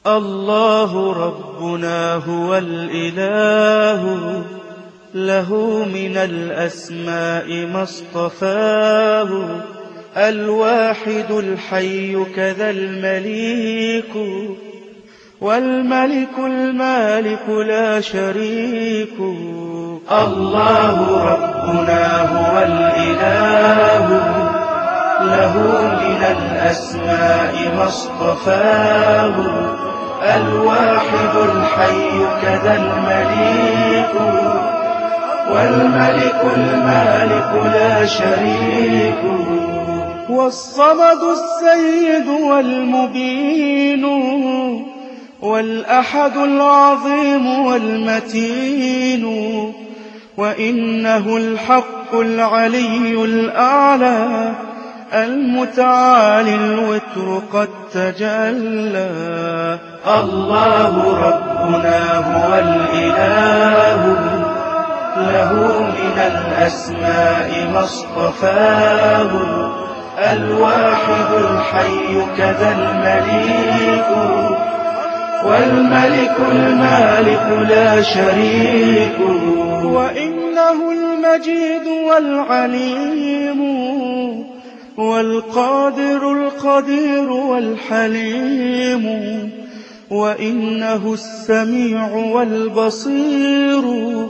الله ربنا هو الإله، له من الأسماء ما اصطفاه، الواحد الحي كذا المليك، والملك المالك لا شريك. الله ربنا هو الإله، له من الأسماء ما اصطفاه، الواحد الحي كذا المليك، والملك المالك لا شريك. والصمد السيد والمبين، والأحد العظيم والمتين، وإنه الحق العلي الأعلى، المتعالي الوتر قد تجلى. الله ربنا هو الإله، له من الأسماء ما اصطفاه، الواحد الحي كذا المليك، والملك المالك لا شريك. وإنه المجيد والعليم، والقادر القدير والحليم، وإنه السميع والبصير،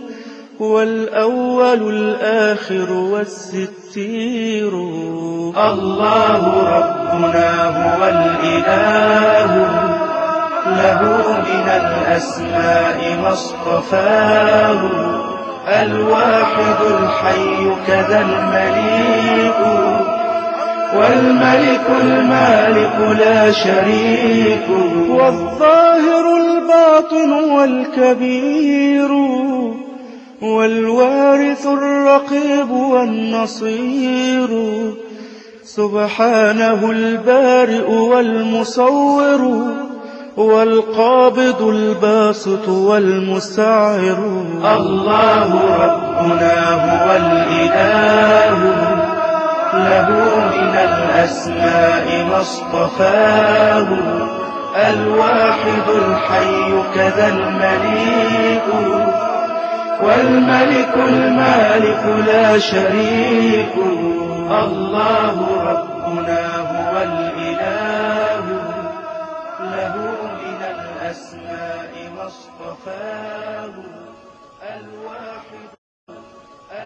والأول الآخر والستير. الله ربنا هو الإله، له من الأسماء ما اصطفاه، الواحد الحي كذا المليك، والملك المالك لا شريك. والظاهر الباطن والكبير، والوارث الرقيب والنصير، سبحانه البارئ والمصور، والقابض الباسط والمستعر. الله ربنا هو الإله، له من الأسماء ما اصطفاه، الواحد الحي كذا المليك، والملك المالك لا شريك. الله ربنا هو الإله، له من الأسماء ما اصطفاه، الواحد